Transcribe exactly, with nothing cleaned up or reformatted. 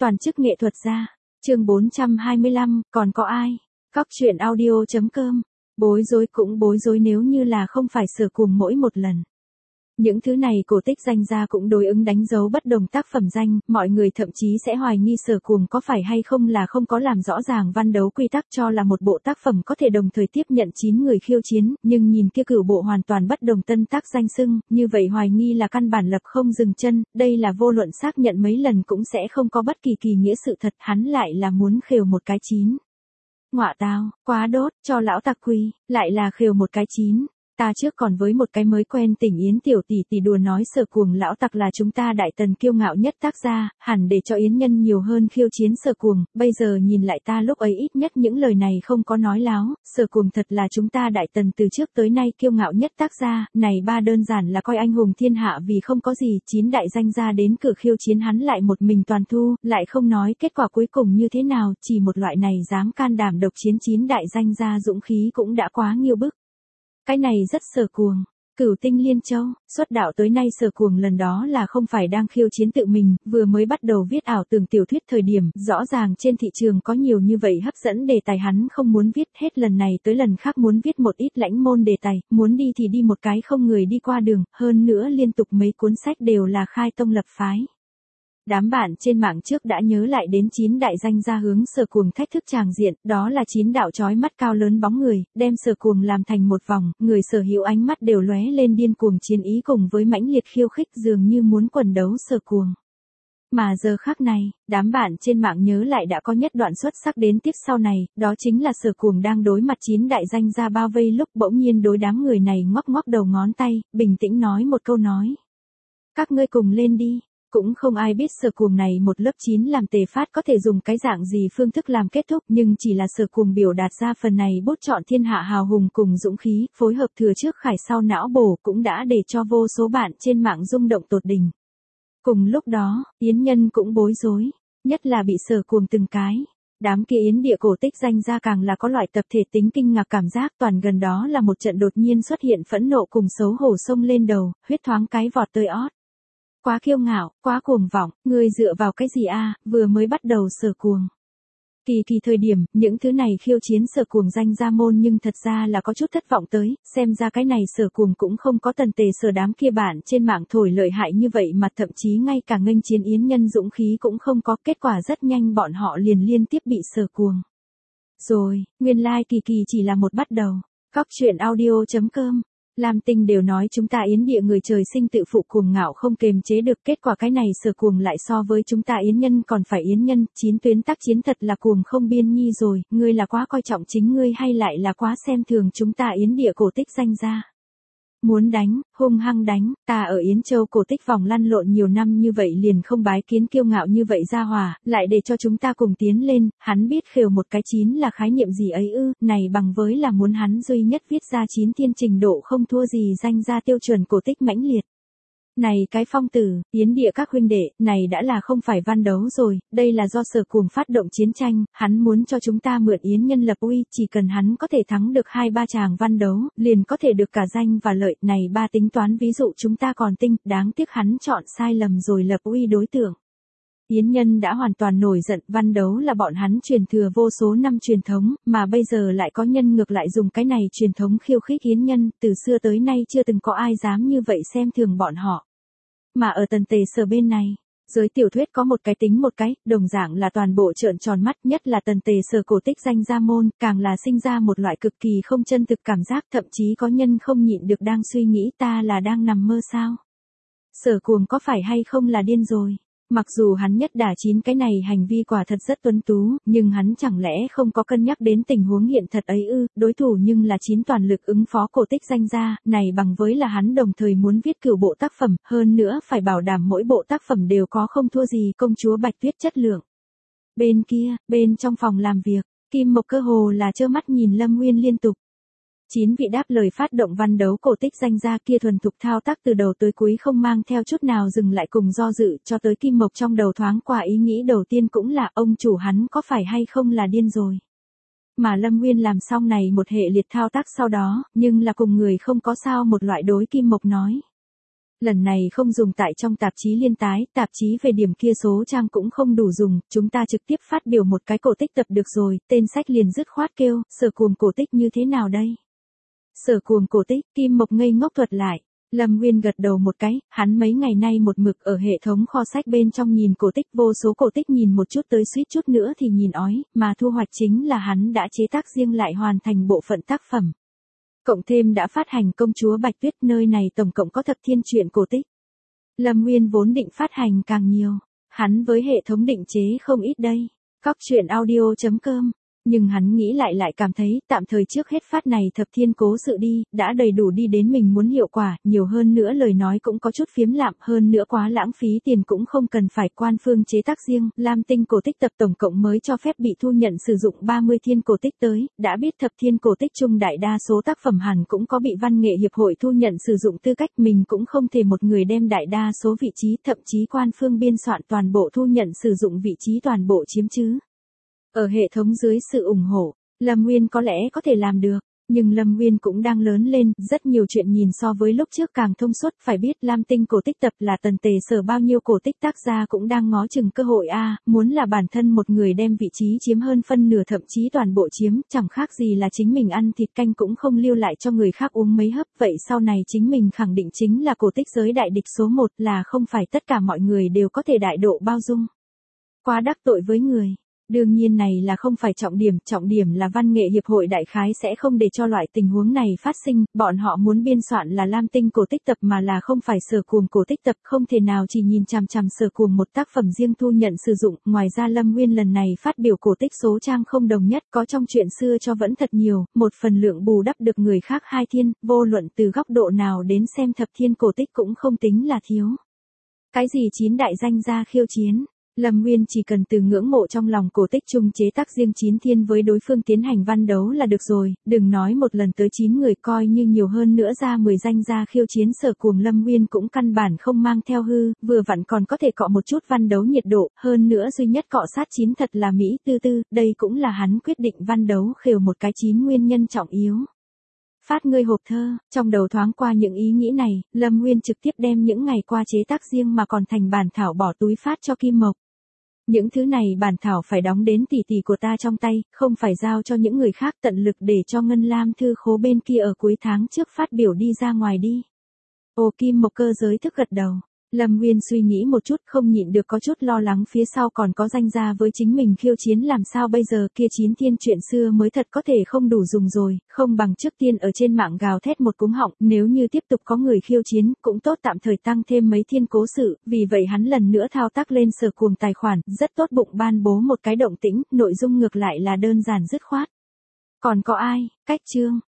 Toàn chức nghệ thuật gia. Chương bốn trăm hai mươi lăm, còn có ai? Cóc truyện audio chấm com. Bối rối cũng bối rối nếu như là không phải Sở Cuồng mỗi một lần. Những thứ này cổ tích danh gia cũng đối ứng đánh dấu bất đồng tác phẩm danh, mọi người thậm chí sẽ hoài nghi Sở Cuồng có phải hay không là không có làm rõ ràng văn đấu quy tắc cho là một bộ tác phẩm có thể đồng thời tiếp nhận chín người khiêu chiến, nhưng nhìn kia cửu bộ hoàn toàn bất đồng tân tác danh xưng, như vậy hoài nghi là căn bản lập không dừng chân, đây là vô luận xác nhận mấy lần cũng sẽ không có bất kỳ kỳ nghĩa sự thật, hắn lại là muốn khều một cái chín. Ngọa tao, quá đốt, cho lão tặc quỳ, lại là khều một cái chín. Ta trước còn với một cái mới quen Tỉnh Yến tiểu tỷ tỷ đùa nói Sở Cuồng lão tặc là chúng ta đại tần kiêu ngạo nhất tác gia, hẳn để cho Yến nhân nhiều hơn khiêu chiến Sở Cuồng, bây giờ nhìn lại ta lúc ấy ít nhất những lời này không có nói láo, Sở Cuồng thật là chúng ta đại tần từ trước tới nay kiêu ngạo nhất tác gia, này ba đơn giản là coi anh hùng thiên hạ vì không có gì, chín đại danh gia đến cửa khiêu chiến hắn lại một mình toàn thu, lại không nói kết quả cuối cùng như thế nào, chỉ một loại này dám can đảm độc chiến chín đại danh gia dũng khí cũng đã quá nghiêu bức. Cái này rất Sở Cuồng. Cửu Tinh Liên Châu, xuất đạo tới nay Sở Cuồng lần đó là không phải đang khiêu chiến tự mình, vừa mới bắt đầu viết ảo tưởng tiểu thuyết thời điểm, rõ ràng trên thị trường có nhiều như vậy hấp dẫn đề tài hắn không muốn viết, hết lần này tới lần khác muốn viết một ít lãnh môn đề tài, muốn đi thì đi một cái không người đi qua đường, hơn nữa liên tục mấy cuốn sách đều là khai tông lập phái. Đám bạn trên mạng trước đã nhớ lại đến chín đại danh gia hướng Sở Cuồng thách thức tràng diện, đó là chín đạo chói mắt cao lớn bóng người, đem Sở Cuồng làm thành một vòng, người sở hữu ánh mắt đều lóe lên điên cuồng chiến ý cùng với mãnh liệt khiêu khích dường như muốn quần đấu Sở Cuồng. Mà giờ khắc này, đám bạn trên mạng nhớ lại đã có nhất đoạn xuất sắc đến tiếp sau này, đó chính là Sở Cuồng đang đối mặt chín đại danh gia bao vây lúc bỗng nhiên đối đám người này ngoắc ngoắc đầu ngón tay, bình tĩnh nói một câu nói. Các ngươi cùng lên đi. Cũng không ai biết Sở Cuồng này một lớp chín làm tề phát có thể dùng cái dạng gì phương thức làm kết thúc, nhưng chỉ là Sở Cuồng biểu đạt ra phần này bút chọn thiên hạ hào hùng cùng dũng khí, phối hợp thừa trước khải sau não bổ cũng đã để cho vô số bạn trên mạng rung động tột đỉnh. Cùng lúc đó, Yến nhân cũng bối rối, nhất là bị Sở Cuồng từng cái. Đám kia Yến địa cổ tích danh gia càng là có loại tập thể tính kinh ngạc cảm giác toàn gần đó là một trận đột nhiên xuất hiện phẫn nộ cùng xấu hổ sông lên đầu, huyết thoáng cái vọt tơi ót. Quá kiêu ngạo, quá cuồng vọng, ngươi dựa vào cái gì a? Vừa mới bắt đầu Sở Cuồng. Kỳ kỳ thời điểm, những thứ này khiêu chiến Sở Cuồng danh gia môn nhưng thật ra là có chút thất vọng tới, xem ra cái này Sở Cuồng cũng không có tần tề Sở đám kia bạn trên mạng thổi lợi hại như vậy mà thậm chí ngay cả nghênh chiến Yến nhân dũng khí cũng không có, kết quả rất nhanh bọn họ liền liên tiếp bị Sở Cuồng. Rồi, nguyên lai like kỳ kỳ chỉ là một bắt đầu. Cóc truyện audio chấm com. Lam Tinh đều nói chúng ta Yến địa người trời sinh tự phụ cuồng ngạo không kềm chế được, kết quả cái này Sở Cuồng lại so với chúng ta Yến nhân còn phải Yến nhân, chín tuyến tác chiến thật là cuồng không biên nhi rồi, ngươi là quá coi trọng chính ngươi hay lại là quá xem thường chúng ta Yến địa cổ tích danh gia. Muốn đánh, hung hăng đánh, ta ở Yến Châu cổ tích vòng lăn lộn nhiều năm như vậy liền không bái kiến kiêu ngạo như vậy gia hòa, lại để cho chúng ta cùng tiến lên, hắn biết khều một cái chín là khái niệm gì ấy ư, này bằng với là muốn hắn duy nhất viết ra chín thiên trình độ không thua gì danh gia tiêu chuẩn cổ tích mãnh liệt. Này cái phong tử, Yến địa các huynh đệ, này đã là không phải văn đấu rồi, đây là do Sở Cuồng phát động chiến tranh, hắn muốn cho chúng ta mượn Yến nhân lập uy, chỉ cần hắn có thể thắng được hai ba tràng văn đấu, liền có thể được cả danh và lợi, này ba tính toán ví dụ chúng ta còn tinh, đáng tiếc hắn chọn sai lầm rồi lập uy đối tượng. Yến nhân đã hoàn toàn nổi giận, văn đấu là bọn hắn truyền thừa vô số năm truyền thống, mà bây giờ lại có nhân ngược lại dùng cái này truyền thống khiêu khích Yến nhân, từ xưa tới nay chưa từng có ai dám như vậy xem thường bọn họ. Mà ở tần tề Sở bên này, giới tiểu thuyết có một cái tính một cái, đồng dạng là toàn bộ trợn tròn mắt, nhất là tần tề Sở cổ tích danh gia môn, càng là sinh ra một loại cực kỳ không chân thực cảm giác, thậm chí có nhân không nhịn được đang suy nghĩ ta là đang nằm mơ sao. Sở Cuồng có phải hay không là điên rồi. Mặc dù hắn nhất đả chín cái này hành vi quả thật rất tuấn tú, nhưng hắn chẳng lẽ không có cân nhắc đến tình huống hiện thật ấy ư, đối thủ nhưng là chín toàn lực ứng phó cổ tích danh gia, này bằng với là hắn đồng thời muốn viết cửu bộ tác phẩm, hơn nữa phải bảo đảm mỗi bộ tác phẩm đều có không thua gì công chúa Bạch Tuyết chất lượng. Bên kia, bên trong phòng làm việc, Kim Mộc cơ hồ là trơ mắt nhìn Lâm Nguyên liên tục. Chín vị đáp lời phát động văn đấu cổ tích danh gia kia thuần thục thao tác từ đầu tới cuối không mang theo chút nào dừng lại cùng do dự, cho tới Kim Mộc trong đầu thoáng qua ý nghĩ đầu tiên cũng là ông chủ hắn có phải hay không là điên rồi. Mà Lâm Nguyên làm xong này một hệ liệt thao tác sau đó, nhưng là cùng người không có sao một loại đối Kim Mộc nói. Lần này không dùng tại trong tạp chí liên tái, tạp chí về điểm kia số trang cũng không đủ dùng, chúng ta trực tiếp phát biểu một cái cổ tích tập được rồi, tên sách liền dứt khoát kêu, Sở Cuồng cổ tích như thế nào đây? Sở Cuồng cổ tích, Kim Mộc ngây ngốc thuật lại. Lâm Nguyên gật đầu một cái, hắn mấy ngày nay một mực ở hệ thống kho sách bên trong nhìn cổ tích, vô số cổ tích nhìn một chút tới suýt chút nữa thì nhìn ói, mà thu hoạch chính là hắn đã chế tác riêng lại hoàn thành bộ phận tác phẩm. Cộng thêm đã phát hành Công chúa Bạch Tuyết, nơi này tổng cộng có thập thiên truyện cổ tích. Lâm Nguyên vốn định phát hành càng nhiều, hắn với hệ thống định chế không ít đây. Cóc truyện audio chấm com. Nhưng hắn nghĩ lại lại cảm thấy tạm thời trước hết phát này thập thiên cố sự đi, đã đầy đủ đi đến mình muốn hiệu quả, nhiều hơn nữa lời nói cũng có chút phiếm lạm, hơn nữa quá lãng phí tiền cũng không cần phải quan phương chế tác riêng. Lam Tinh cổ tích tập tổng cộng mới cho phép bị thu nhận sử dụng ba mươi thiên cổ tích tới, đã biết thập thiên cổ tích chung đại đa số tác phẩm hẳn cũng có bị văn nghệ hiệp hội thu nhận sử dụng tư cách, mình cũng không thể một người đem đại đa số vị trí, thậm chí quan phương biên soạn toàn bộ thu nhận sử dụng vị trí toàn bộ chiếm chứ. Ở hệ thống dưới sự ủng hộ, Lâm Nguyên có lẽ có thể làm được, nhưng Lâm Nguyên cũng đang lớn lên, rất nhiều chuyện nhìn so với lúc trước càng thông suốt, phải biết Lam Tinh cổ tích tập là tần tề sở bao nhiêu cổ tích tác gia cũng đang ngó chừng cơ hội a, muốn là bản thân một người đem vị trí chiếm hơn phân nửa thậm chí toàn bộ chiếm, chẳng khác gì là chính mình ăn thịt canh cũng không lưu lại cho người khác uống mấy hớp, vậy sau này chính mình khẳng định chính là cổ tích giới đại địch số một, là không phải tất cả mọi người đều có thể đại độ bao dung. Quá đắc tội với người. Đương nhiên này là không phải trọng điểm, trọng điểm là văn nghệ hiệp hội đại khái sẽ không để cho loại tình huống này phát sinh, bọn họ muốn biên soạn là Lam Tinh cổ tích tập mà là không phải Sở Cuồng cổ tích tập, không thể nào chỉ nhìn chằm chằm Sở Cuồng một tác phẩm riêng thu nhận sử dụng. Ngoài ra Lâm Nguyên lần này phát biểu cổ tích số trang không đồng nhất, có trong chuyện xưa cho vẫn thật nhiều, một phần lượng bù đắp được người khác hai thiên, vô luận từ góc độ nào đến xem thập thiên cổ tích cũng không tính là thiếu. Cái gì chín đại danh gia khiêu chiến? Lâm Nguyên chỉ cần từ ngưỡng mộ trong lòng cổ tích chung chế tác riêng chín thiên với đối phương tiến hành văn đấu là được rồi, đừng nói một lần tới chín người, coi như nhiều hơn nữa ra mười danh gia khiêu chiến Sở Cuồng, Lâm Nguyên cũng căn bản không mang theo hư, vừa vặn còn có thể cọ một chút văn đấu nhiệt độ, hơn nữa duy nhất cọ sát chín thật là Mỹ Tư Tư, đây cũng là hắn quyết định văn đấu khều một cái chín nguyên nhân trọng yếu. Phát ngươi hộp thơ, trong đầu thoáng qua những ý nghĩ này, Lâm Nguyên trực tiếp đem những ngày qua chế tác riêng mà còn thành bản thảo bỏ túi phát cho Kim Mộc. Những thứ này bản thảo phải đóng đến tỷ tỷ của ta trong tay, không phải giao cho những người khác, tận lực để cho Ngân Lam thư khố bên kia ở cuối tháng trước phát biểu đi ra ngoài đi. Ồ, Kim Mộc cơ giới thức gật đầu. Lâm Nguyên suy nghĩ một chút, không nhịn được có chút lo lắng phía sau còn có danh gia với chính mình khiêu chiến, làm sao bây giờ, kia chín thiên chuyện xưa mới thật có thể không đủ dùng rồi, không bằng trước tiên ở trên mạng gào thét một cúm họng, nếu như tiếp tục có người khiêu chiến, cũng tốt tạm thời tăng thêm mấy thiên cố sự, vì vậy hắn lần nữa thao tác lên Sở Cuồng tài khoản, rất tốt bụng ban bố một cái động tĩnh, nội dung ngược lại là đơn giản dứt khoát. Còn có ai, cách chương.